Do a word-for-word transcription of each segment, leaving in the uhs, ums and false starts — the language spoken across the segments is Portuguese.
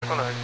Colégio.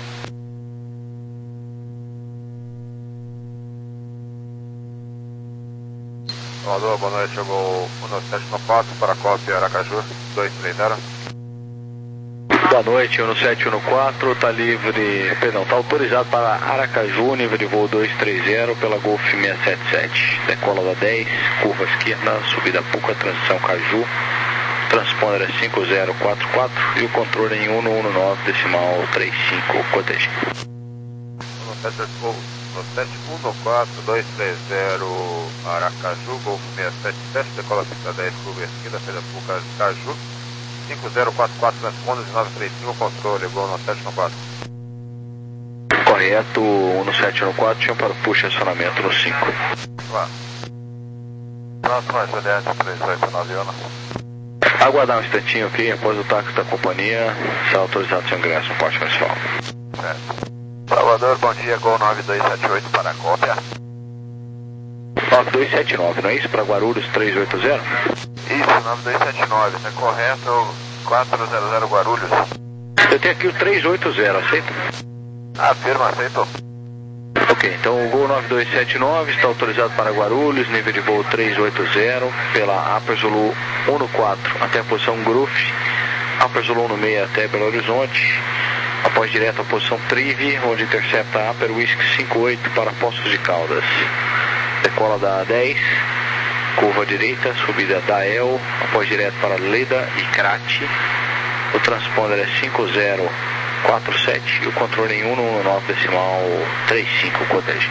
Alô, boa noite, chegou um nove sete um quatro para a cópia Aracaju, dois três zero. Boa noite, um nove sete um quatro, está livre, perdão, está autorizado para Aracaju, nível de voo dois três zero pela Golf seis sete sete. Decola da dez, curva esquerda, subida Puca, transição Caju, transponder é cinco zero quatro quatro e o controle em um um nove decimal trinta e cinco, corteja. um nove sete um quatro, dois três zero Aracaju, Golf seis sete sete, decola pista dez, curva esquerda, feira Puca, Caju, cinco zero quatro quatro, transponder de nove três cinco, controle, Gol um nove sete um quatro. Correto, um nove sete um quatro, chama para puxa acionamento no cinco. Claro. Próxima Juliette três oito nove um. Aguardar um instantinho aqui, após o táxi da companhia, está autorizado seu ingresso no porte principal. Certo. Salvador, bom dia, Gol nove dois sete oito para a cópia. nove dois sete nove, não é isso? Para Guarulhos três oito zero? Isso, nove dois sete nove, está correto, quatro zero zero Guarulhos. Eu tenho aqui o três oito zero, aceita? Ah, firma, aceito. Ok, então o voo nove dois sete nove está autorizado para Guarulhos, nível de voo três oito zero, pela Upper Zulu um quatro até a posição Groove, Upper Zulu um seis até Belo Horizonte, após direto a posição Trive, onde intercepta a Upper Whisky cinco oito para Poços de Caldas. Decola da dez, curva direita, subida da El, após direto para Leda e Crate. O transponder é cinco zero quatro sete e o controle em um um nove decimal trinta e cinco, corteja.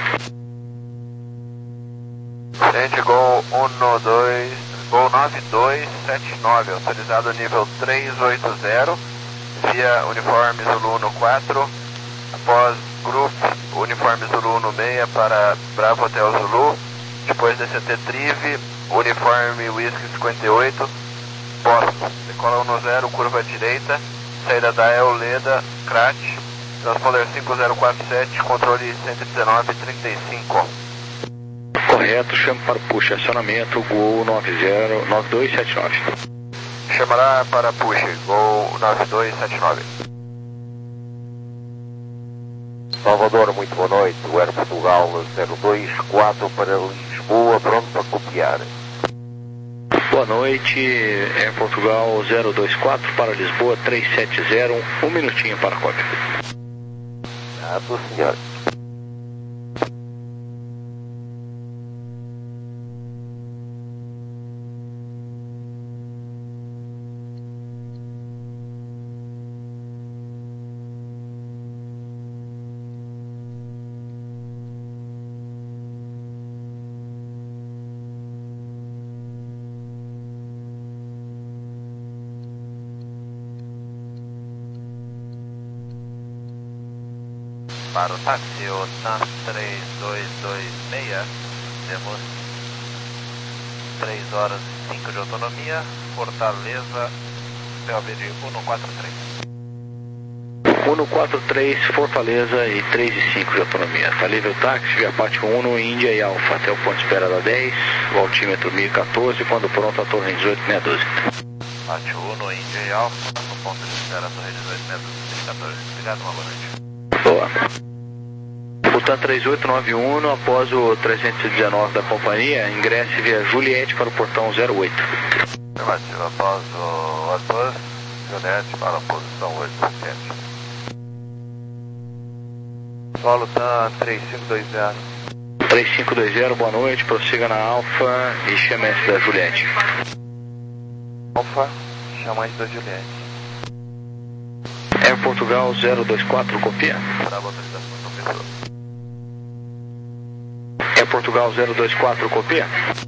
Gente, Gol um dois, Gol nove dois sete nove, autorizado nível três oito zero, via uniforme Zulu um quatro, após Group uniforme Zulu um seis para Bravo Hotel Zulu, depois D C T Trive, uniforme Whisky cinquenta e oito, posto, decola um zero, curva direita, saída da El Leda, Crat, transponder cinco zero quatro sete, controle cento e dezenove trinta e cinco. Correto, chame para puxa acionamento, Gol nove zero nove dois sete nove. Chamará para push, Gol nove dois sete nove. Salvador, muito boa noite, o Air Portugal zero dois quatro para Lisboa, pronto para copiar. Boa noite, Air Portugal zero dois quatro para Lisboa três sete zero, um minutinho para a cópia. Ah, do senhor. Para o táxi, o T A M três dois dois seis, temos três horas e cinco de autonomia, Fortaleza, P O B de um quatro três. um quatro três, Fortaleza e três e cinco de autonomia. Está livre o táxi, via Pátio um, Índia e Alfa, até o ponto de espera da dez, o altímetro mil e quatorze, quando pronto a torre dezoito seis doze. Pátio um, Índia e Alfa, no ponto de espera da torre dezoito seis doze, mil e quatorze. Obrigado, uma boa noite. Boa. O T A M três oito nove um, após o trezentos e dezenove da companhia, ingresse via Juliette para o portão zero oito. Afirmativo, após o Atlas, Juliette para a posição oito sete. Solo T A M três cinco dois zero. três cinco dois zero, boa noite, prossiga na Alfa e chame S da Juliette. Alfa, chama S da Juliette. Air Portugal zero dois quatro, copia. Bravo, autorização do professor. Air Portugal zero dois quatro, copia.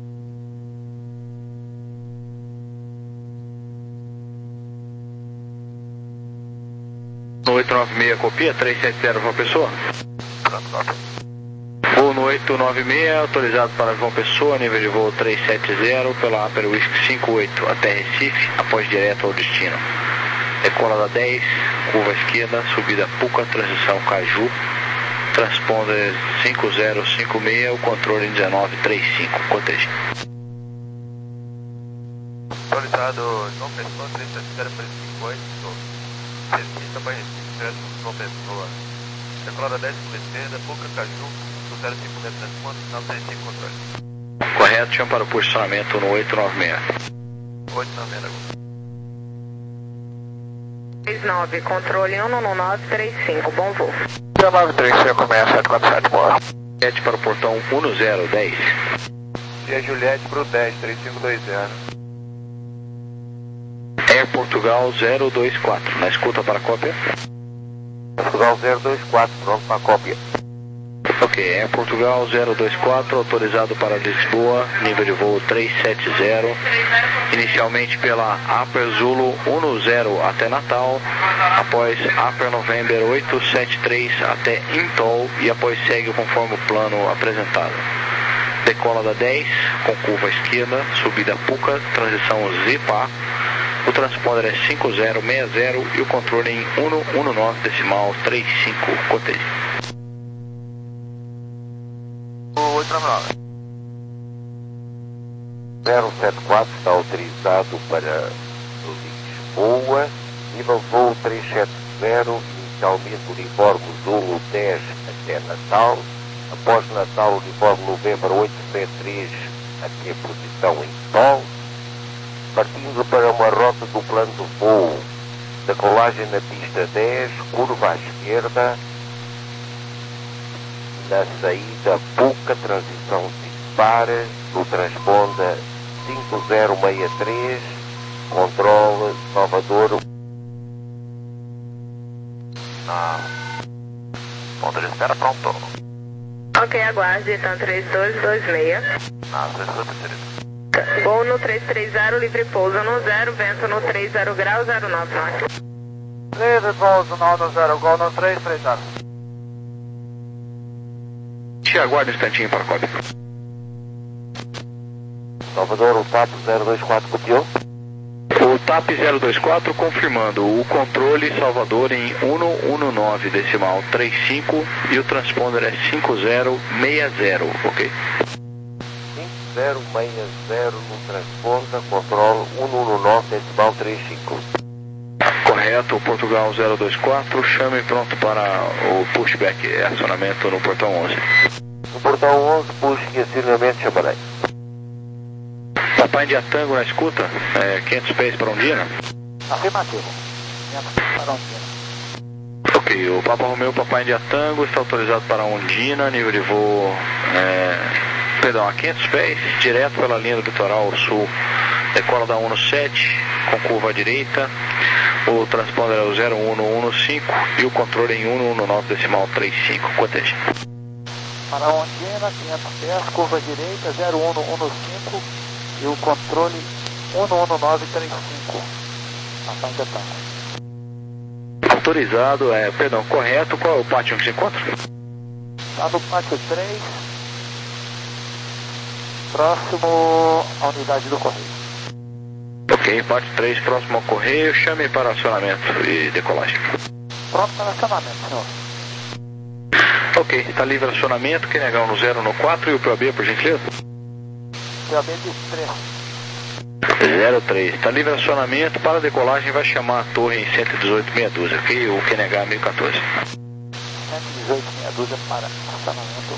No oito nove seis, copia, três sete zero, João Pessoa. Pronto, copia. Voo no oito nove seis, autorizado para João Pessoa, nível de voo três sete zero, pela Upper Whisky cinco oito, até Recife, após direto ao destino. Decola da dez, curva esquerda, subida Puca, transição Caju, transponder cinco zero cinco seis, o controle em dezenove trinta e cinco, corteja. Autorizado João Pessoa, três sete zero para cinco oito, Recife, para Recife. Crédito João Pessoa. Decolada dez por esquerda, Puca Caju, do zero cinco metros ponto, não tem cinco controle. Correto, chama para o posicionamento no oito nove seis. oito nove seis. três nove, controle um um nove três cinco, bom voo. um nove três cinco seis sete quatro sete, boa. Juliette para o portão um zero dez. E a Juliette para o dez, três cinco dois zero. Air Portugal zero dois quatro, na escuta para a cópia. Portugal zero dois quatro, pronto para a cópia. Ok, Air Portugal zero dois quatro, autorizado para Lisboa, nível de voo três sete zero, inicialmente pela Upper Zulu um zero até Natal, após Upper November oito sete três até Intol e após segue conforme o plano apresentado. Decola da dez, com curva à esquerda, subida Puca, transição Zipa. O transponder é cinco zero seis zero e o controle em um um nove decimal trinta e cinco, cotejo. oito nove nove. zero sete quatro está autorizado para Lisboa, nível voo três sete zero, inicialmente uniforme Zulu dez até Natal, após Natal uniforme Novembro oito sete três até posição em Sol, partindo para uma rota do plano de voo, decolagem na pista dez, curva à esquerda, na saída Puca, transição dispar, no transponder cinco zero seis três, controle Salvador. Ah, ponto de espera pronto. Ok, aguarde, então três dois dois seis. Ah, você escuta, querido. Gol no três três zero, livre pouso no zero, vento no três zero grau, zero nove nove. Livre pouso no zero, gol no três três zero. Te aguarde um instantinho para a cópia. Salvador, o TAP zero dois quatro copiou. O TAP zero dois quatro confirmando o controle Salvador em um um nove decimal trinta e cinco e o transponder é cinco zero seis zero, ok? cinco zero seis zero no transponder, controle um um nove decimal trinta e cinco. Correto, Portugal zero dois quatro, chame pronto para o pushback, acionamento no portão onze. No portão onze, push e acionamento chamarei. Papai India Tango na escuta, é, quinhentos pés para Ondina. Afirmativo. quinhentos para Ondina. Ok, o Papa Romeu Papai India Tango está autorizado para Ondina, nível de voo, é, perdão, a quinhentos pés, direto pela linha do litoral sul. Decola da um sete, com curva à direita. O transponder é o zero um um cinco e o controle em um um nove decimal trinta e cinco, coteja. Para Ondina, quinhentos pés, curva direita, zero um um cinco e o controle um um nove três cinco. Papai India Tango. Autorizado, é, perdão, correto, qual é o pátio que se encontra? Está no pátio três, próximo à unidade do correio. Ok, parte três, próximo ao correio, chame para acionamento e decolagem. Pronto para acionamento, senhor. Ok, está livre acionamento, quem negar no zero no quatro e o P O B, por gentileza? P O B de três. zero três, está livre acionamento, para decolagem vai chamar a torre em cento e dezoito meia dúzia, ok? O Q N H mil e quatorze. cento e dezoito meia dúzia para acionamento.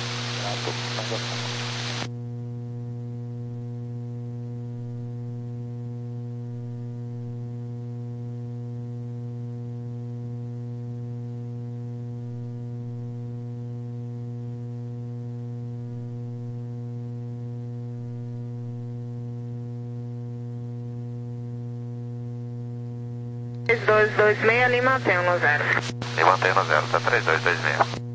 três dois dois seis, ali mantém no zero. E mantém no zero, tá três dois dois seis.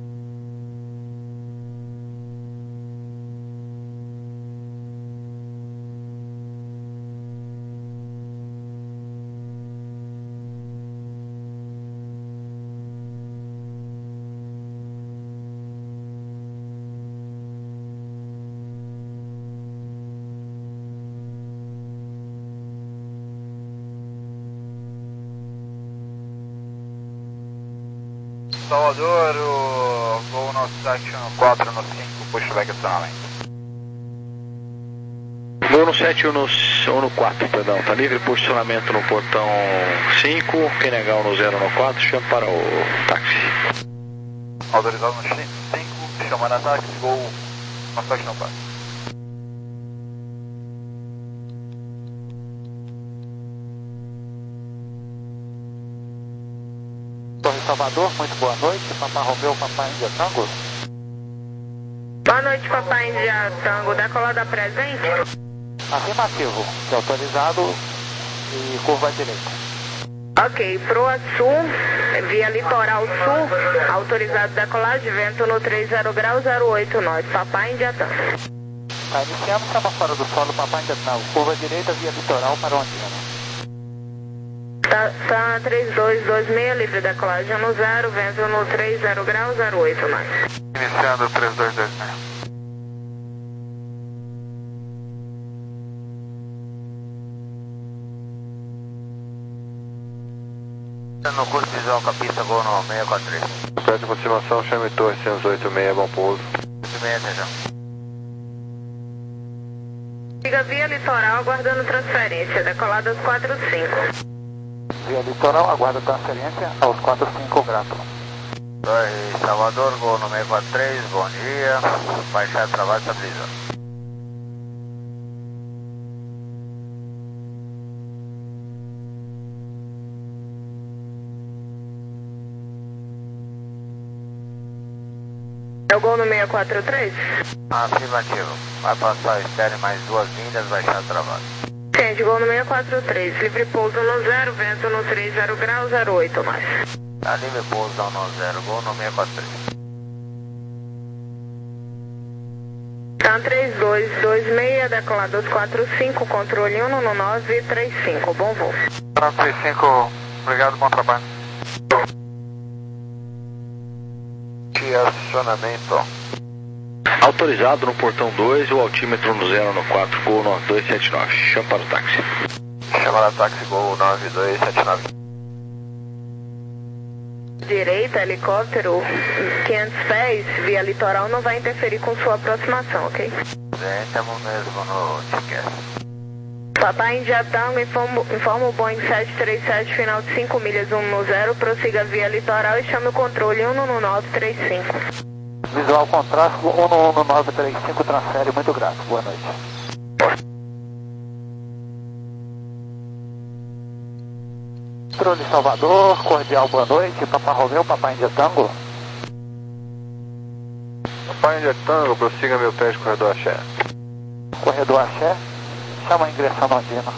Salvador, o voo no sete um quatro no cinco, pushback acionamento. Vou no sete ou no, ou no quatro, perdão. Tá livre posicionamento no portão cinco, quem negar no zero no quatro, chama para o táxi. Autorizado no cinco, chamar a táxi, gol, Mafex não passa. Torre Salvador, muito boa noite. Papai Romeu, Papai Índia Tango. Boa noite, Papai Índia Tango. Decolada presente? Afirmativo, que é autorizado e curva à direita. Ok, Proa Sul, via Litoral Sul, autorizado decolagem, vento no trinta graus zero oito nove, Papai Índia Tango. Tá, iniciamos, estamos fora do solo, Papai Índia Tango. Curva à direita, via Litoral para Ondina. Tá, tá três dois dois seis, livre decolagem no zero, vento no trinta graus zero oito nove. Iniciando três dois dois seis. No curso de visual com a pista, gol no seis quatro três. Prédio de aproximação, chame Torre seiscentos e oitenta e seis, bom pouso. oito seis, atenção. Siga via Litoral, aguardando transferência, decolada aos quatro cinco. Via Litoral, aguarda transferência aos quatro cinco, grato. Torre Salvador, gol no seis quatro três, bom dia. Baixar trabalho estabilizado. É o gol no seis quatro três? Afirmativo. Vai passar estéreo mais duas linhas, baixar trabalho. Gente, gol no seis quatro três, livre pouso no zero, vento no trinta graus zero oito mais. Tá livre pouso no zero, gol no seis quatro três. Tá três dois dois seis, decolado aos quatro cinco, controle um no nove três cinco, bom voo. nove três cinco, obrigado, bom trabalho. Acionamento. Autorizado no portão dois, o altímetro no zero no quatro, gol nove dois sete nove, chama para o táxi. Chama a táxi, gol nove dois sete nove. Direita, helicóptero, quinhentos pés, via Litoral, não vai interferir com sua aproximação, ok? Bem, estamos mesmo no ticket. Papai Índia Tango, informa, informa o Boeing sete três sete, final de cinco milhas, um no zero, prossiga via Litoral e chame o controle um no nove três cinco. Visual com tráfego um no um no nove três cinco, transfere, muito grato, boa noite. Controle Salvador, cordial boa noite, Papai Romeu, Papai Índia Tango. Papai Índia Tango, prossiga meu pé de corredor Axé. Corredor Axé, chama a ingressão Ondina.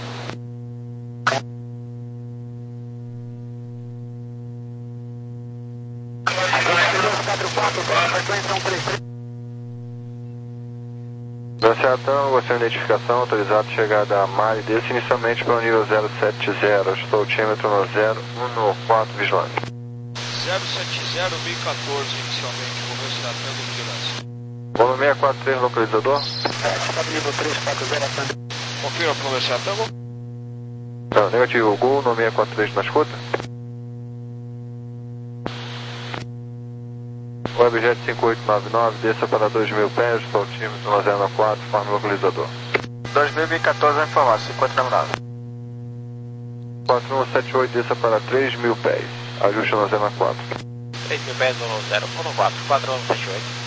Lançar Tango, sua identificação, autorizado chegada a Mari, desce inicialmente para o nível zero sete zero, estou o altímetro no zero um no quatro, vigilante. zero sete zero, mil e quatorze inicialmente, vou ver se dá tanto vigilância. Volume seis quatro três, localizador. Nível três quatro zero, Confirma para conversar, Tango. Não, negativo, gol no seis quatro três na escuta. Webjet cinco oito nove nove, desça para dois mil pés, estou o altímetro no zero quatro, forma localizador. dois mil e quatorze é informado, cinquenta terminado. quatro um sete oito, desça para três mil pés, ajuste no zero quatro. três mil pés no zero, um no quatro, quatro um sete oito.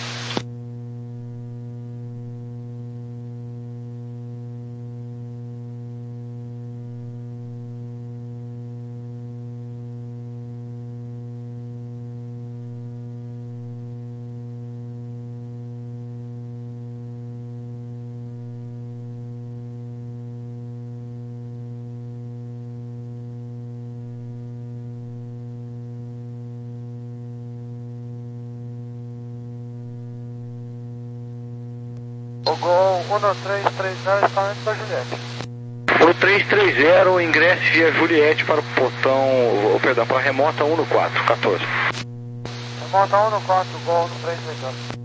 O gol um no três três zero, escalante da Juliette. O três três zero, ingresse via Juliette para o portão, oh, perdão, para a remota um no quatro, quatorze. Remota um no quatro, gol no três três zero.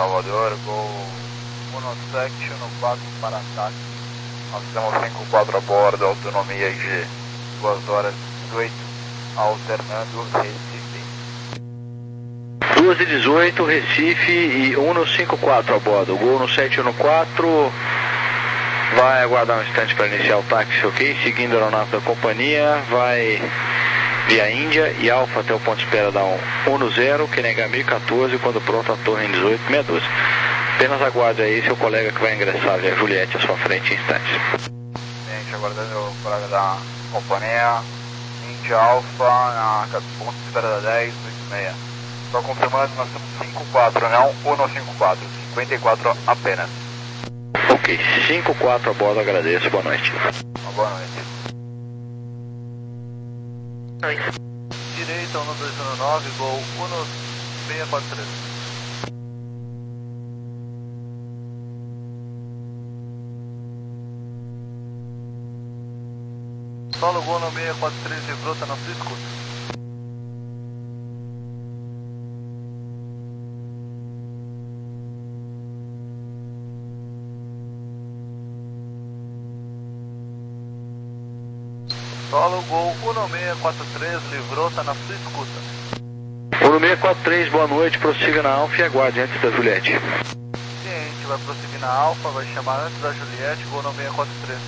Salvador, Gol um sete um quatro para ataque. Nós temos cinco quatro a bordo, autonomia de duas horas e dezoito, alternando Recife. duas e dezoito, Recife e um cinco quatro a bordo. Gol no sete um quatro. Vai aguardar um instante para iniciar o táxi, ok? Seguindo a aeronave da companhia, vai via Índia e Alfa até o ponto de espera da um zero, que nega mil e quatorze, quando pronto a torre em dezoito sessenta e dois. Apenas aguarde aí seu colega que vai ingressar via Juliette à sua frente em instantes. Gente, aguardando o colega da companhia, Índia Alfa, na ponto de espera da dez, oito seis. Só confirmando, nós temos cinco quatro, não um cinco quatro, cinquenta e quatro apenas. Ok, cinco quatro a bordo, agradeço, boa noite. Uma boa noite. Direita, um dois um nove, Gol um seis quatro três. Solo Gol no seis quatro três, livrou, tá na sua escuta. Solo Gol um seis quatro três, livrou, tá na sua escuta. um seis quatro três, boa noite, prossiga na Alfa e aguarde antes da Juliette. Ciente, vai prosseguir na Alfa, vai chamar antes da Juliette, Gol no seis quatro três.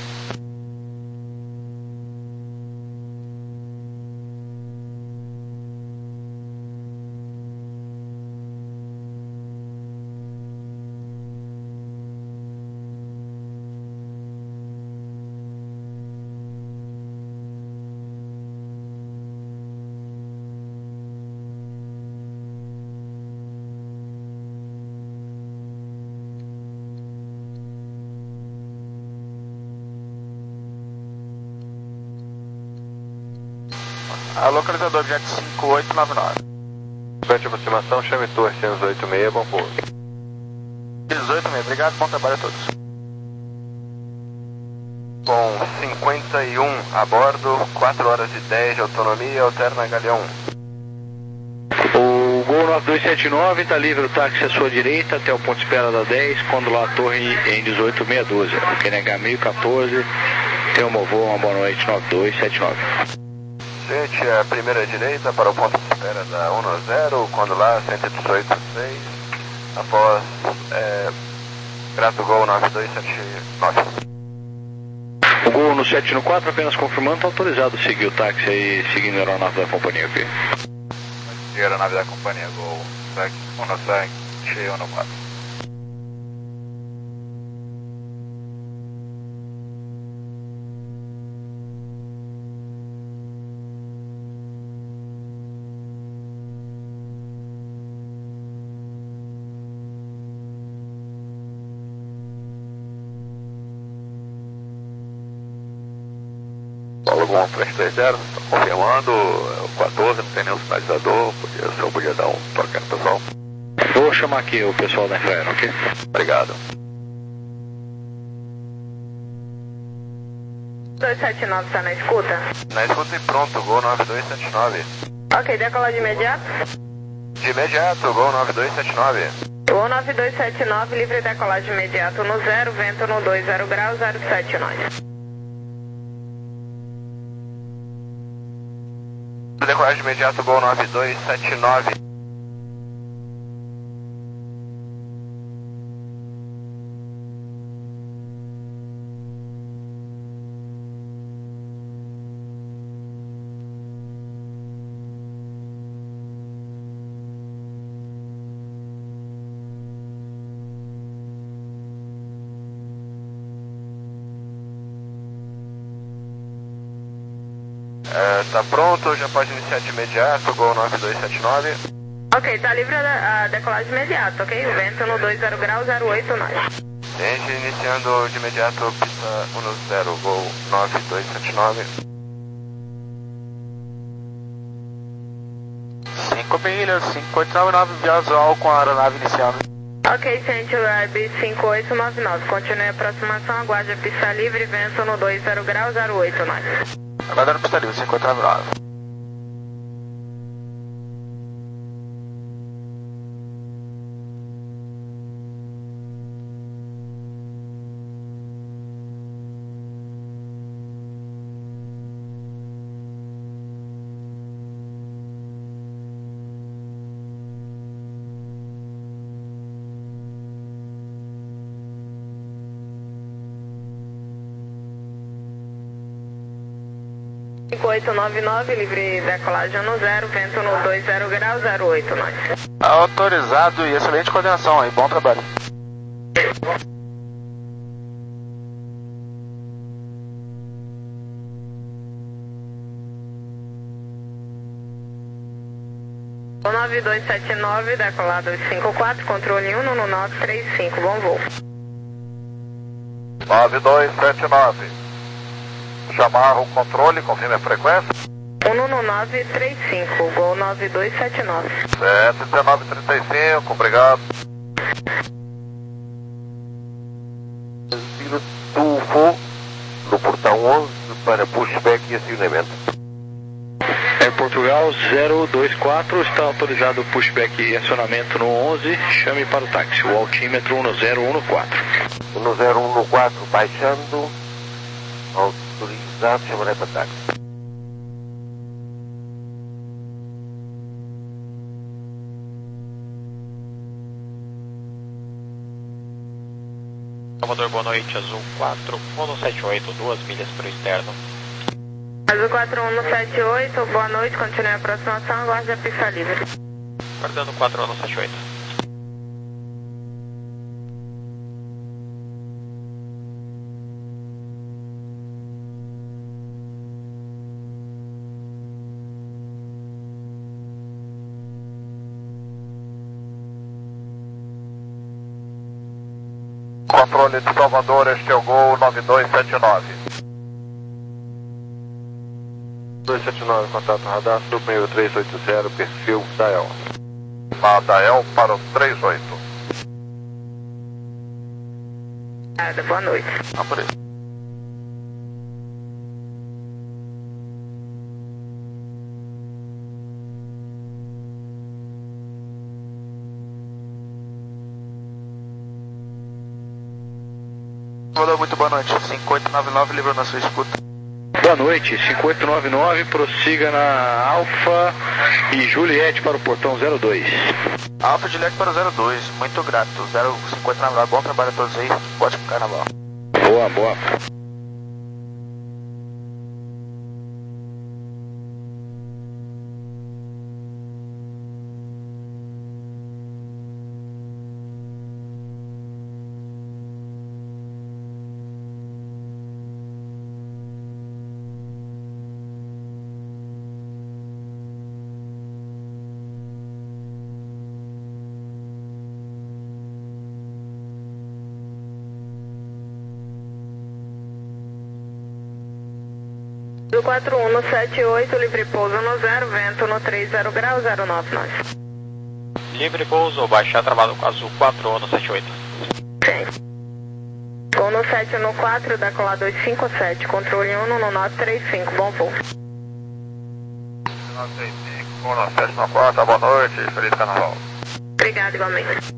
A localizador Jet cinco oito nove nove. Frente de aproximação, chame torre cento e oito seis, bom pouso. dezoito seis, obrigado, bom trabalho a todos. Com cinquenta e um a bordo, quatro horas e dez de autonomia, alterna Galeão. O Gol nove dois sete nove está livre o táxi à sua direita até o ponto de espera da dez, quando lá a torre em dezoito seis doze. O Q N H mil e quatorze, tem um voo, uma boa noite, nove dois sete nove. Gente, a primeira direita para o ponto de espera da um zero, quando lá cento e dezoito seis, após é, grato Gol nove dois sete nove. O Gol no sete quatro, apenas confirmando, está autorizado a seguir o táxi aí, seguindo a aeronave da companhia aqui. E a aeronave da companhia Gol um sete um quatro. Paulo Gol três três zero, confirmando, o quatorze, não tem nenhum sinalizador, podia, o senhor podia dar um toque no pessoal. Vou chamar aqui o pessoal da Infraero, ok? Obrigado. dois sete nove está na escuta? Na escuta e pronto, Gol nove dois sete nove. Ok, decolar de imediato? De imediato, Gol nove dois sete nove. Gol nove dois sete nove, livre decolagem de imediato no zero, vento no dois zero graus, zero sete nove. Decolagem de imediato, Gol nove dois sete nove. É, tá pronto, já pode iniciar de imediato, Gol nove dois sete nove. Ok, tá livre a, a decolagem de imediato, ok? O vento no dois zero graus, zero oito nove. Gente, iniciando de imediato, pista um zero, Gol nove dois sete nove. cinco milhas, cinco oito nove nove, visual com a aeronave iniciando. Ok, Centro Web cinco oito nove nove, continue a aproximação, aguarde a pista livre, vento no dois zero graus, zero oito nove. Aguardando pista livre, cinco oito nove nove. cinco oito nove nove, livre decolagem no zero, vento no dois zero grau, zero oito nove. Autorizado e excelente coordenação aí, bom trabalho. nove dois sete nove, decolado cinco quatro, controle um no nove três cinco, bom voo. nove dois sete nove. Chamar o controle, confirme a frequência. um no nove três cinco, gol nove dois sete nove. sete dezenove trinta e cinco, obrigado. Do voo no portão onze para pushback e acionamento. Air Portugal zero dois quatro, está autorizado o pushback e acionamento no onze, chame para o táxi, o altímetro um zero um quatro. um zero um quatro baixando, autorizado, chamarei para táxi. Salvador, boa noite, Azul quatro um sete oito, duas milhas para o externo. Azul quatro um sete oito, boa noite, continue a aproximação, aguarde a pista livre. Guardando quatro um sete oito. Controle de Salvador, este é o Gol nove dois sete nove. dois sete nove, contato radar, subindo três oito zero, perfil Dael. Na Dael para o três oito. Nada, boa noite. Aparece. Muito boa noite, cinco oito nove nove, livre na sua escuta. Boa noite, cinco oito nove nove, prossiga na Alfa e Juliette para o portão zero dois. Alfa Juliette para o zero dois, muito grato, zero cinco oito nove nove, bom trabalho a todos aí, ótimo carnaval. Boa, boa. quatro um sete oito, livre pouso no zero, vento no três zero grau, zero nove nove. Livre pouso, baixar travado com Azul quatro um sete oito. Sim. Gol no sete no quatro, decolar dois cinco sete, controle um no nove três cinco, bom voo. nove três cinco, um nove sete quatro, boa noite, feliz carnaval. Obrigado, igualmente.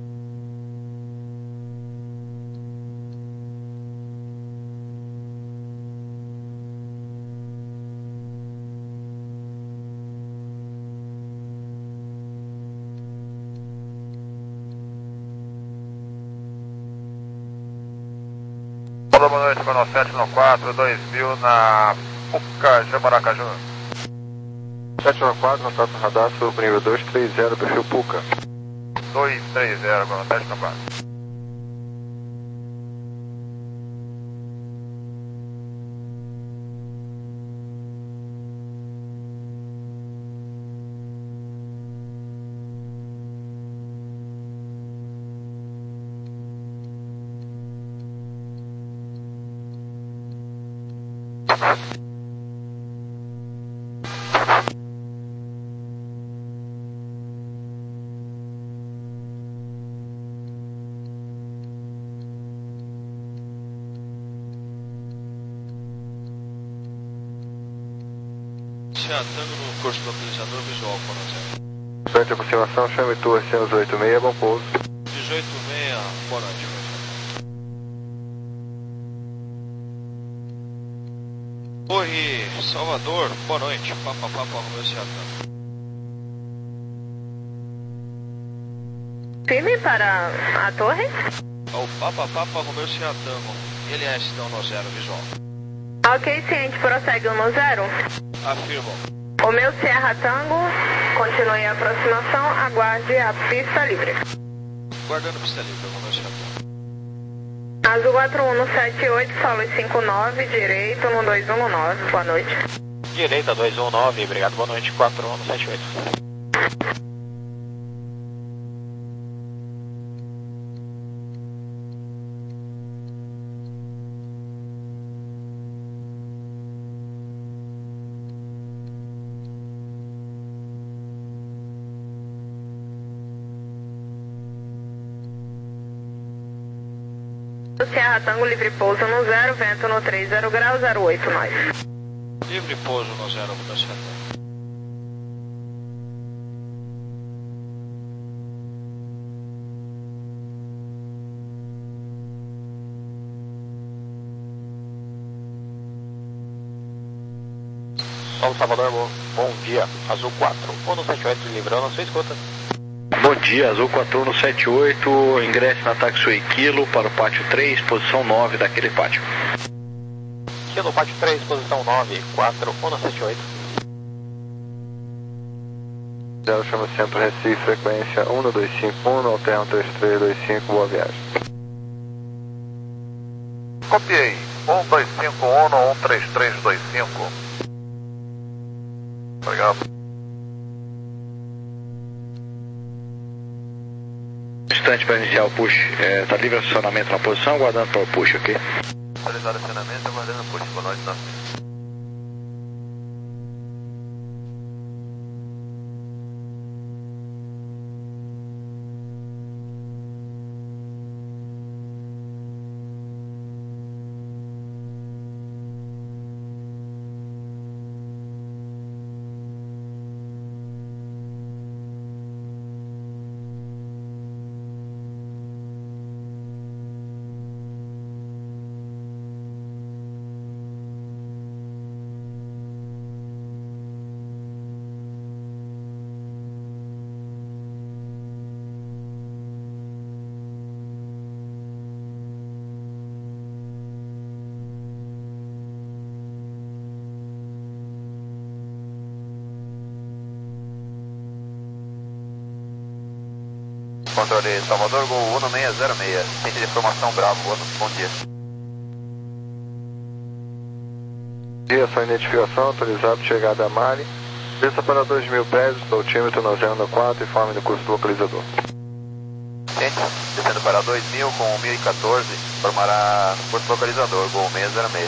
Boa noite, nove sete quatro, dois mil na Puca, Jamaracaju. sete nove quatro, contato radar, subindo dois três zero, perfil Puca. dois três zero, nove sete quatro. Tango no curso do localizador visual, Coronel. Frente à aproximação, chame Tour cento e oitenta e seis, bom pouso. dezoito e meia, boa noite, Coronel. Torre Salvador, boa noite, Papa Papa Romeu Seattle. Firme para a torre? O Papa Papa Romeu Seattle, L S dão no zero visual. Ok, ciente, prossegue um no zero. Afirmo. O meu Sierra Tango, continue a aproximação, aguarde a pista livre. Guardando pista livre, Romeu Serra. Azul quatro um sete oito, solo cinco nove, direito um dois um nove, boa noite. Direita dois um nove, obrigado, boa noite, quatro um sete oito. Sierra Tango, livre pouso no zero, vento no três zero graus, zero oito nós. Livre pouso no zero, Romeu Serra. Solo Salvador, bom, bom dia. Azul quatro um sete oito, livrando a sua escuta. Bom dia, Azul quatro um sete oito, ingresse na Taxiway Kilo para o pátio três, posição nove daquele pátio. Kilo, pátio três, posição nove, quatro um sete oito. zero, chama Centro Recife, frequência um dois cinco um, alterno três três dois cinco, boa viagem. Copiei. um dois cinco um, um três três dois cinco. Obrigado. Instante para iniciar o push. Está é, livre acionamento na posição, aguardando para o push, ok? Atualizado acionamento, aguardando o push. Boa noite, não. Controle Salvador, Gol um seis zero seis, centro de informação Bravo, bom dia. Dia, sua identificação, autorizado, chegada a Mari. Desça para dois mil pés, altímetro noventa e quatro, informe do curso do localizador. Ciente, descendo para dois mil com mil e quatorze, formará curso localizador, Gol seis zero seis.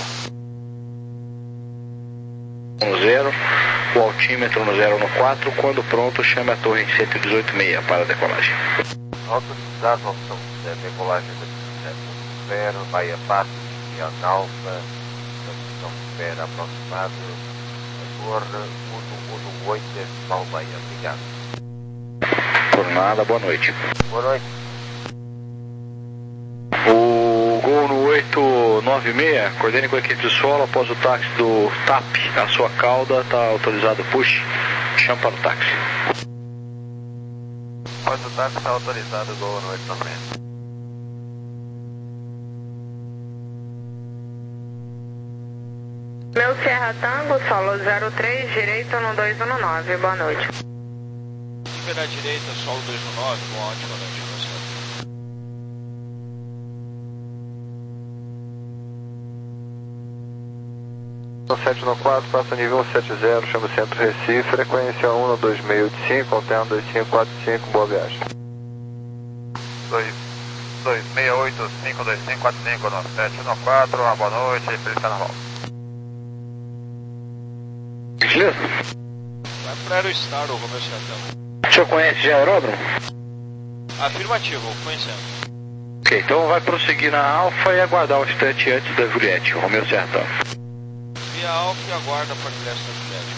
um zero, o altímetro no zero no quatro, quando pronto chame a torre cento e dezoito seis para a decolagem. Autorizado, opção da decolagem da zero, Baía Passo, Indiana Alfa, posição de espera aproximado, torre um um oito, Decimal Baía. Obrigado. Por nada, boa noite. Boa noite. O Gol no oito nove seis, coordene com a equipe de solo após o táxi do T A P. A sua cauda está autorizado push. Chama para o táxi. Após o táxi está autorizado, Gol no oito nove seis. Meu Sierra Tango, solo zero três, direito um dois um nove, boa noite. Libera à direita, solo dois um nove, boa ótima noite, Romeu Serra. sete nove quatro, passa nível cento e setenta, chama Centro Recife, frequência um dois seis oito cinco, alterno dois cinco quatro cinco, boa viagem. dois seis oito cinco dois cinco quatro cinco nove sete nove quatro, uma boa noite, feliz carnaval. Beleza? Vai para o Aerostar, o Romeu Serra. O senhor conhece já aeródromo? Afirmativo, conhecendo. Ok, então vai prosseguir na Alfa e aguardar um instante antes da Juliette, Romeu Sertão. Via Alfa e aguarda para o ingresso da Juliette.